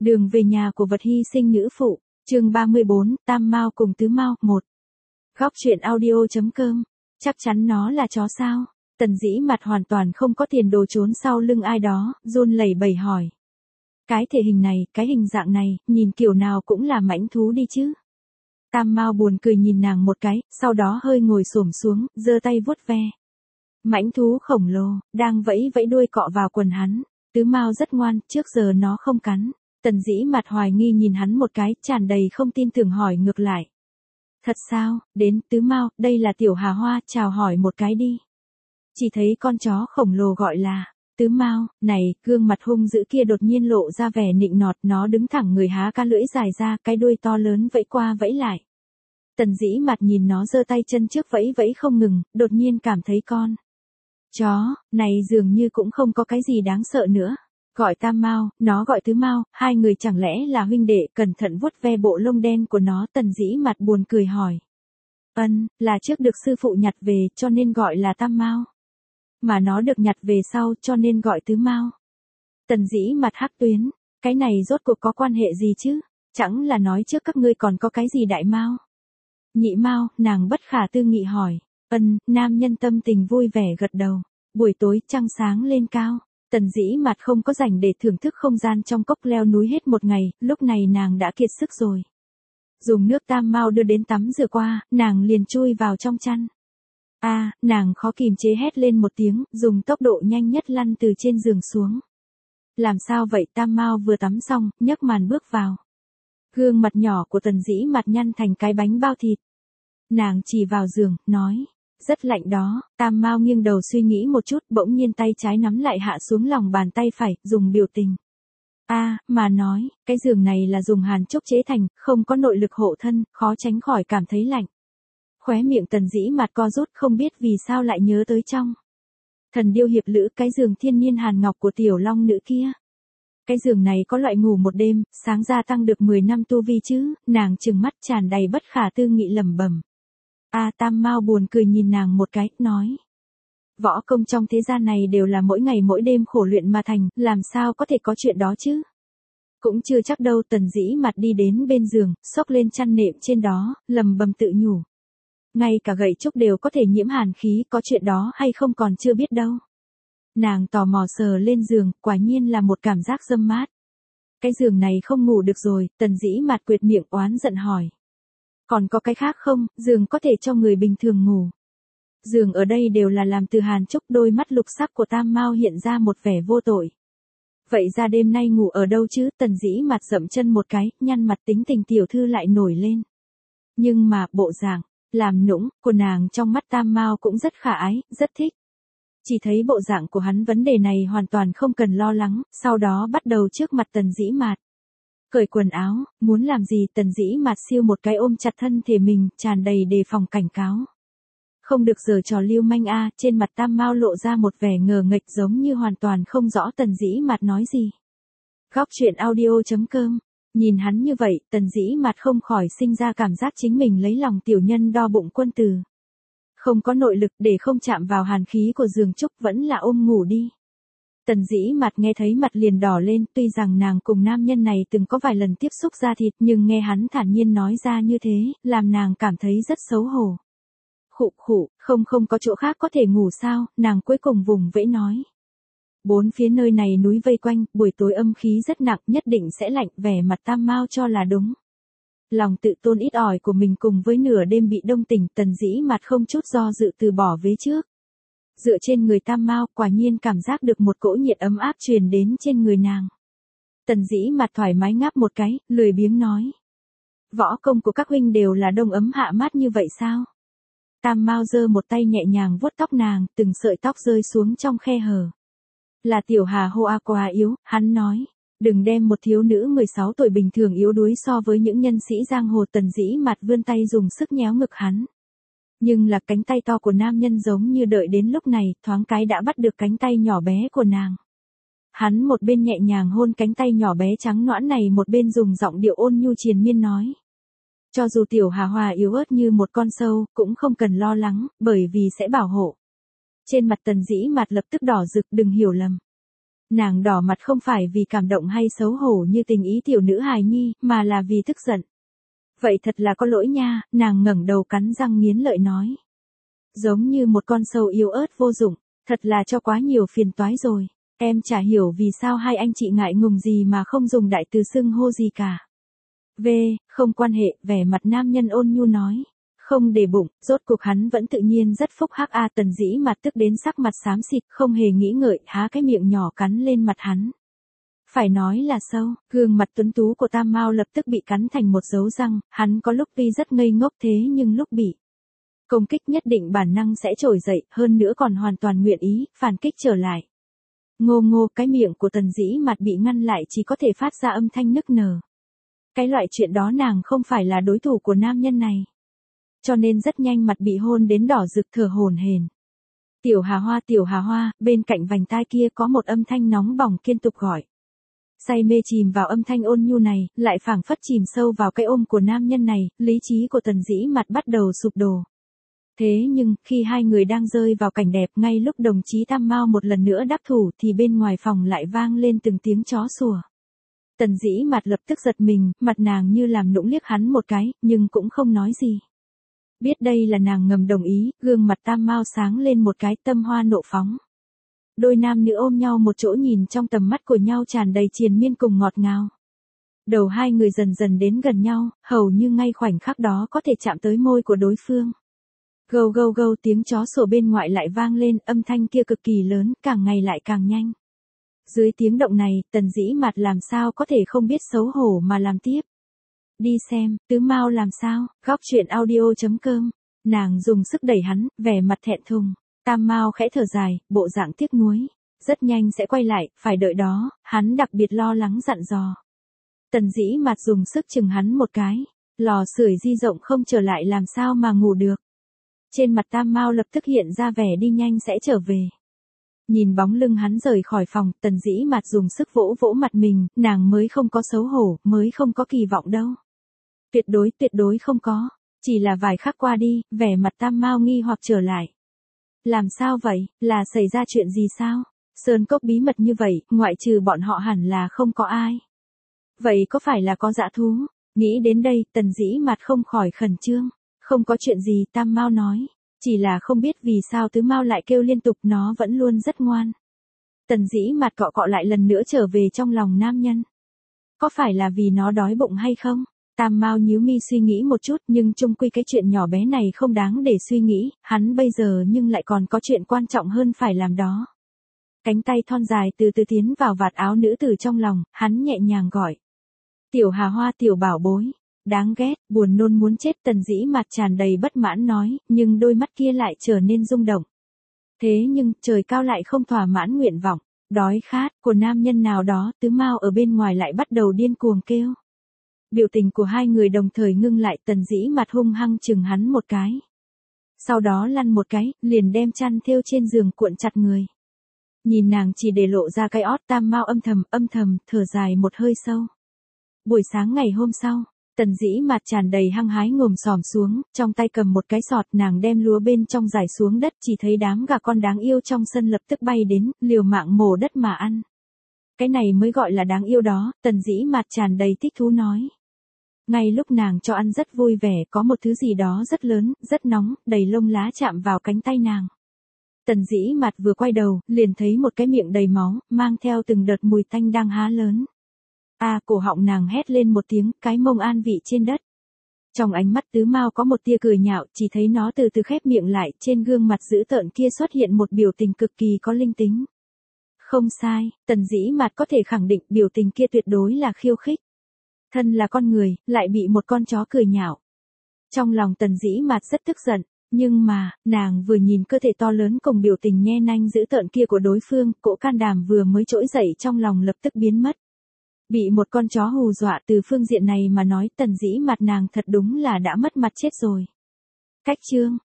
Đường về nhà của vật hy sinh nữ phụ, chương 34, Tam Mao cùng Tứ Mao, 1. Góc truyện audio.com. Chắc chắn nó là chó sao? Tần Dĩ mặt hoàn toàn không có tiền đồ trốn sau lưng ai đó, run lẩy bẩy hỏi. Cái thể hình này, cái hình dạng này, nhìn kiểu nào cũng là mãnh thú đi chứ. Tam Mao buồn cười nhìn nàng một cái, sau đó hơi ngồi xổm xuống, giơ tay vuốt ve. Mãnh thú khổng lồ, đang vẫy vẫy đuôi cọ vào quần hắn. Tứ Mao rất ngoan, trước giờ nó không cắn. Tần Dĩ mặt hoài nghi nhìn hắn một cái, tràn đầy không tin tưởng hỏi ngược lại. Thật sao, đến Tứ Mao, đây là Tiểu Hà Hoa, chào hỏi một cái đi. Chỉ thấy con chó khổng lồ gọi là Tứ Mao, này, gương mặt hung dữ kia đột nhiên lộ ra vẻ nịnh nọt, nó đứng thẳng người há ca lưỡi dài ra, cái đuôi to lớn vẫy qua vẫy lại. Tần Dĩ mặt nhìn nó giơ tay chân trước vẫy vẫy không ngừng, đột nhiên cảm thấy con chó này dường như cũng không có cái gì đáng sợ nữa. Gọi Tam Mao, nó gọi Tứ Mao, hai người chẳng lẽ là huynh đệ, cẩn thận vuốt ve bộ lông đen của nó. Tần Dĩ mặt buồn cười hỏi. Là trước được sư phụ nhặt về, cho nên gọi là Tam Mao. Mà nó được nhặt về sau, cho nên gọi Tứ Mao. Tần Dĩ mặt hắc tuyến, cái này rốt cuộc có quan hệ gì chứ? Chẳng là nói trước các ngươi còn có cái gì Đại Mao? Nhị Mao, nàng bất khả tư nghị hỏi. Nam nhân tâm tình vui vẻ gật đầu. Buổi tối trăng sáng lên cao. Tần Dĩ mặt không có rảnh để thưởng thức không gian trong cốc leo núi hết một ngày, lúc này nàng đã kiệt sức rồi. Dùng nước Tam Mao đưa đến tắm rửa qua, nàng liền chui vào trong chăn. Nàng khó kìm chế hét lên một tiếng, dùng tốc độ nhanh nhất lăn từ trên giường xuống. Làm sao vậy? Tam Mao vừa tắm xong, nhấc màn bước vào. Gương mặt nhỏ của Tần Dĩ mặt nhăn thành cái bánh bao thịt. Nàng chỉ vào giường, nói. Rất lạnh đó. Tam Mao nghiêng đầu suy nghĩ một chút, bỗng nhiên tay trái nắm lại hạ xuống lòng bàn tay phải, dùng biểu tình. Mà nói, cái giường này là dùng hàn trúc chế thành, không có nội lực hộ thân, khó tránh khỏi cảm thấy lạnh. Khóe miệng Tần Dĩ mặt co rút, không biết vì sao lại nhớ tới trong Thần Điêu Hiệp Lữ, cái giường thiên nhiên hàn ngọc của tiểu long nữ kia. Cái giường này có loại ngủ một đêm, sáng ra tăng được 10 năm tu vi chứ. Nàng trừng mắt tràn đầy bất khả tư nghị lẩm bẩm. Tam Mao buồn cười nhìn nàng một cái, nói. Võ công trong thế gian này đều là mỗi ngày mỗi đêm khổ luyện mà thành, làm sao có thể có chuyện đó chứ? Cũng chưa chắc đâu. Tần Dĩ mặt đi đến bên giường, xốc lên chăn nệm trên đó, lầm bầm tự nhủ. Ngay cả gậy trúc đều có thể nhiễm hàn khí, có chuyện đó hay không còn chưa biết đâu. Nàng tò mò sờ lên giường, quả nhiên là một cảm giác râm mát. Cái giường này không ngủ được rồi. Tần Dĩ mặt quệt miệng oán giận hỏi. Còn có cái khác không? Giường có thể cho người bình thường ngủ. Giường ở đây đều là làm từ hàn trúc. Đôi mắt lục sắc của Tam Mao hiện ra một vẻ vô tội. Vậy ra đêm nay ngủ ở đâu chứ? Tần Dĩ mặt dậm chân một cái, nhăn mặt tính tình tiểu thư lại nổi lên. Nhưng mà, bộ dạng làm nũng của nàng trong mắt Tam Mao cũng rất khả ái, rất thích. Chỉ thấy bộ dạng của hắn vấn đề này hoàn toàn không cần lo lắng, sau đó bắt đầu trước mặt Tần Dĩ mạt. Cởi quần áo, muốn làm gì? Tần Dĩ mạt siêu một cái ôm chặt thân thể mình, tràn đầy đề phòng cảnh cáo. Không được giở trò lưu manh trên mặt Tam Mao lộ ra một vẻ ngờ nghệch giống như hoàn toàn không rõ Tần Dĩ mạt nói gì. Góc truyện audio.com. Nhìn hắn như vậy, Tần Dĩ mặt không khỏi sinh ra cảm giác chính mình lấy lòng tiểu nhân đo bụng quân tử. Không có nội lực để không chạm vào hàn khí của giường trúc, vẫn là ôm ngủ đi. Tần Dĩ mặt nghe thấy mặt liền đỏ lên, tuy rằng nàng cùng nam nhân này từng có vài lần tiếp xúc da thịt, nhưng nghe hắn thản nhiên nói ra như thế, làm nàng cảm thấy rất xấu hổ. Khụ, không có chỗ khác có thể ngủ sao? Nàng cuối cùng vùng vẫy nói. Bốn phía nơi này núi vây quanh, buổi tối âm khí rất nặng, nhất định sẽ lạnh. Vẻ mặt Tam Mao cho là đúng. Lòng tự tôn ít ỏi của mình cùng với nửa đêm bị đông tỉnh, Tần Dĩ mặt không chút do dự từ bỏ vế trước. Dựa trên người Tam Mao, quả nhiên cảm giác được một cỗ nhiệt ấm áp truyền đến trên người nàng. Tần Dĩ mặt thoải mái ngáp một cái, lười biếng nói. Võ công của các huynh đều là đông ấm hạ mát như vậy sao? Tam Mao giơ một tay nhẹ nhàng vuốt tóc nàng, từng sợi tóc rơi xuống trong khe hở. Là Tiểu Hà Hoa quá yếu, hắn nói. Đừng đem một thiếu nữ 16 tuổi bình thường yếu đuối so với những nhân sĩ giang hồ. Tần Dĩ mặt vươn tay dùng sức nhéo ngực hắn. Nhưng là cánh tay to của nam nhân giống như đợi đến lúc này, thoáng cái đã bắt được cánh tay nhỏ bé của nàng. Hắn một bên nhẹ nhàng hôn cánh tay nhỏ bé trắng nõn này, một bên dùng giọng điệu ôn nhu triền miên nói. Cho dù Tiểu Hà Hoa yếu ớt như một con sâu, cũng không cần lo lắng, bởi vì sẽ bảo hộ. Trên mặt Tần Dĩ mặt lập tức đỏ rực, đừng hiểu lầm. Nàng đỏ mặt không phải vì cảm động hay xấu hổ như tình ý tiểu nữ hài nhi, mà là vì tức giận. Vậy thật là có lỗi nha, nàng ngẩng đầu cắn răng nghiến lợi nói. Giống như một con sâu yếu ớt vô dụng, thật là cho quá nhiều phiền toái rồi. Em chả hiểu vì sao hai anh chị ngại ngùng gì mà không dùng đại từ xưng hô gì cả. Không quan hệ, vẻ mặt nam nhân ôn nhu nói. Không để bụng, rốt cuộc hắn vẫn tự nhiên rất phúc hắc a. Tần Dĩ Mạt tức đến sắc mặt xám xịt, không hề nghĩ ngợi, há cái miệng nhỏ cắn lên mặt hắn. Phải nói là sâu, gương mặt tuấn tú của Tam Mao lập tức bị cắn thành một dấu răng, hắn có lúc tuy rất ngây ngốc thế nhưng lúc bị công kích nhất định bản năng sẽ trỗi dậy, hơn nữa còn hoàn toàn nguyện ý, phản kích trở lại. Ngô ngô, cái miệng của Tần Dĩ Mạt bị ngăn lại chỉ có thể phát ra âm thanh nức nở. Cái loại chuyện đó nàng không phải là đối thủ của nam nhân này. Cho nên rất nhanh mặt bị hôn đến đỏ rực thở hổn hển. Tiểu Hà Hoa, bên cạnh vành tai kia có một âm thanh nóng bỏng liên tục gọi. Say mê chìm vào âm thanh ôn nhu này, lại phảng phất chìm sâu vào cái ôm của nam nhân này, lý trí của Tần Dĩ Mạt bắt đầu sụp đổ. Thế nhưng, khi hai người đang rơi vào cảnh đẹp, ngay lúc đồng chí Tam Mao một lần nữa đắc thủ thì bên ngoài phòng lại vang lên từng tiếng chó sủa. Tần Dĩ Mạt lập tức giật mình, mặt nàng như làm nũng liếc hắn một cái, nhưng cũng không nói gì. Biết đây là nàng ngầm đồng ý, gương mặt Tam Mao sáng lên một cái, tâm hoa nộ phóng. Đôi nam nữ ôm nhau một chỗ nhìn trong tầm mắt của nhau tràn đầy triền miên cùng ngọt ngào. Đầu hai người dần dần đến gần nhau, hầu như ngay khoảnh khắc đó có thể chạm tới môi của đối phương. Gâu gâu gâu, tiếng chó sủa bên ngoại lại vang lên, âm thanh kia cực kỳ lớn, càng ngày lại càng nhanh. Dưới tiếng động này, Tần Dĩ Mạt làm sao có thể không biết xấu hổ mà làm tiếp. Đi xem, Tứ Mao làm sao, góc truyện audio.com. Nàng dùng sức đẩy hắn, vẻ mặt thẹn thùng. Tam Mao khẽ thở dài, bộ dạng tiếc nuối. Rất nhanh sẽ quay lại, phải đợi đó, hắn đặc biệt lo lắng dặn dò. Tần Dĩ Mạt dùng sức chừng hắn một cái. Lò sưởi di rộng không trở lại làm sao mà ngủ được. Trên mặt Tam Mao lập tức hiện ra vẻ đi nhanh sẽ trở về. Nhìn bóng lưng hắn rời khỏi phòng, Tần Dĩ Mạt dùng sức vỗ vỗ mặt mình, nàng mới không có xấu hổ, mới không có kỳ vọng đâu. Tuyệt đối không có. Chỉ là vài khắc qua đi, vẻ mặt Tam Mao nghi hoặc trở lại. Làm sao vậy, là xảy ra chuyện gì sao? Sơn cốc bí mật như vậy, ngoại trừ bọn họ hẳn là không có ai. Vậy có phải là có dã thú? Nghĩ đến đây, Tần Dĩ Mạt không khỏi khẩn trương. Không có chuyện gì, Tam Mao nói. Chỉ là không biết vì sao Tứ Mao lại kêu liên tục, nó vẫn luôn rất ngoan. Tần Dĩ Mạt cọ cọ lại lần nữa trở về trong lòng nam nhân. Có phải là vì nó đói bụng hay không? Tam Mao nhíu mi suy nghĩ một chút, nhưng chung quy cái chuyện nhỏ bé này không đáng để suy nghĩ, hắn bây giờ nhưng lại còn có chuyện quan trọng hơn phải làm đó. Cánh tay thon dài từ từ tiến vào vạt áo nữ tử trong lòng, hắn nhẹ nhàng gọi. Tiểu Hà Hoa, tiểu bảo bối. Đáng ghét, buồn nôn muốn chết. Tần Dĩ Mạt tràn đầy bất mãn nói, nhưng đôi mắt kia lại trở nên rung động. Thế nhưng, trời cao lại không thỏa mãn nguyện vọng, đói khát của nam nhân nào đó. Tứ Mao ở bên ngoài lại bắt đầu điên cuồng kêu. Biểu tình của hai người đồng thời ngưng lại, Tần Dĩ Mạt hung hăng chừng hắn một cái. Sau đó lăn một cái, liền đem chăn thêu trên giường cuộn chặt người. Nhìn nàng chỉ để lộ ra cái ót, Tam Mao âm thầm, thở dài một hơi sâu. Buổi sáng ngày hôm sau, Tần Dĩ Mạt tràn đầy hăng hái ngồm xổm xuống, trong tay cầm một cái sọt, nàng đem lúa bên trong rải xuống đất, chỉ thấy đám gà con đáng yêu trong sân lập tức bay đến, liều mạng mổ đất mà ăn. Cái này mới gọi là đáng yêu đó, Tần Dĩ Mạt tràn đầy thích thú nói. Ngay lúc nàng cho ăn rất vui vẻ, có một thứ gì đó rất lớn, rất nóng, đầy lông lá chạm vào cánh tay nàng. Tần Dĩ Mạt vừa quay đầu, liền thấy một cái miệng đầy máu, mang theo từng đợt mùi tanh đang há lớn. Cổ họng nàng hét lên một tiếng, cái mông an vị trên đất. Trong ánh mắt Tứ Mao có một tia cười nhạo, chỉ thấy nó từ từ khép miệng lại, trên gương mặt dữ tợn kia xuất hiện một biểu tình cực kỳ có linh tính. Không sai, Tần Dĩ Mạt có thể khẳng định biểu tình kia tuyệt đối là khiêu khích. Thân là con người, lại bị một con chó cười nhạo. Trong lòng Tần Dĩ Mạt rất tức giận, nhưng mà, nàng vừa nhìn cơ thể to lớn cùng biểu tình nhe nanh dữ tợn kia của đối phương, cỗ can đảm vừa mới trỗi dậy trong lòng lập tức biến mất. Bị một con chó hù dọa, từ phương diện này mà nói, Tần Dĩ Mạt nàng thật đúng là đã mất mặt chết rồi. Cách chương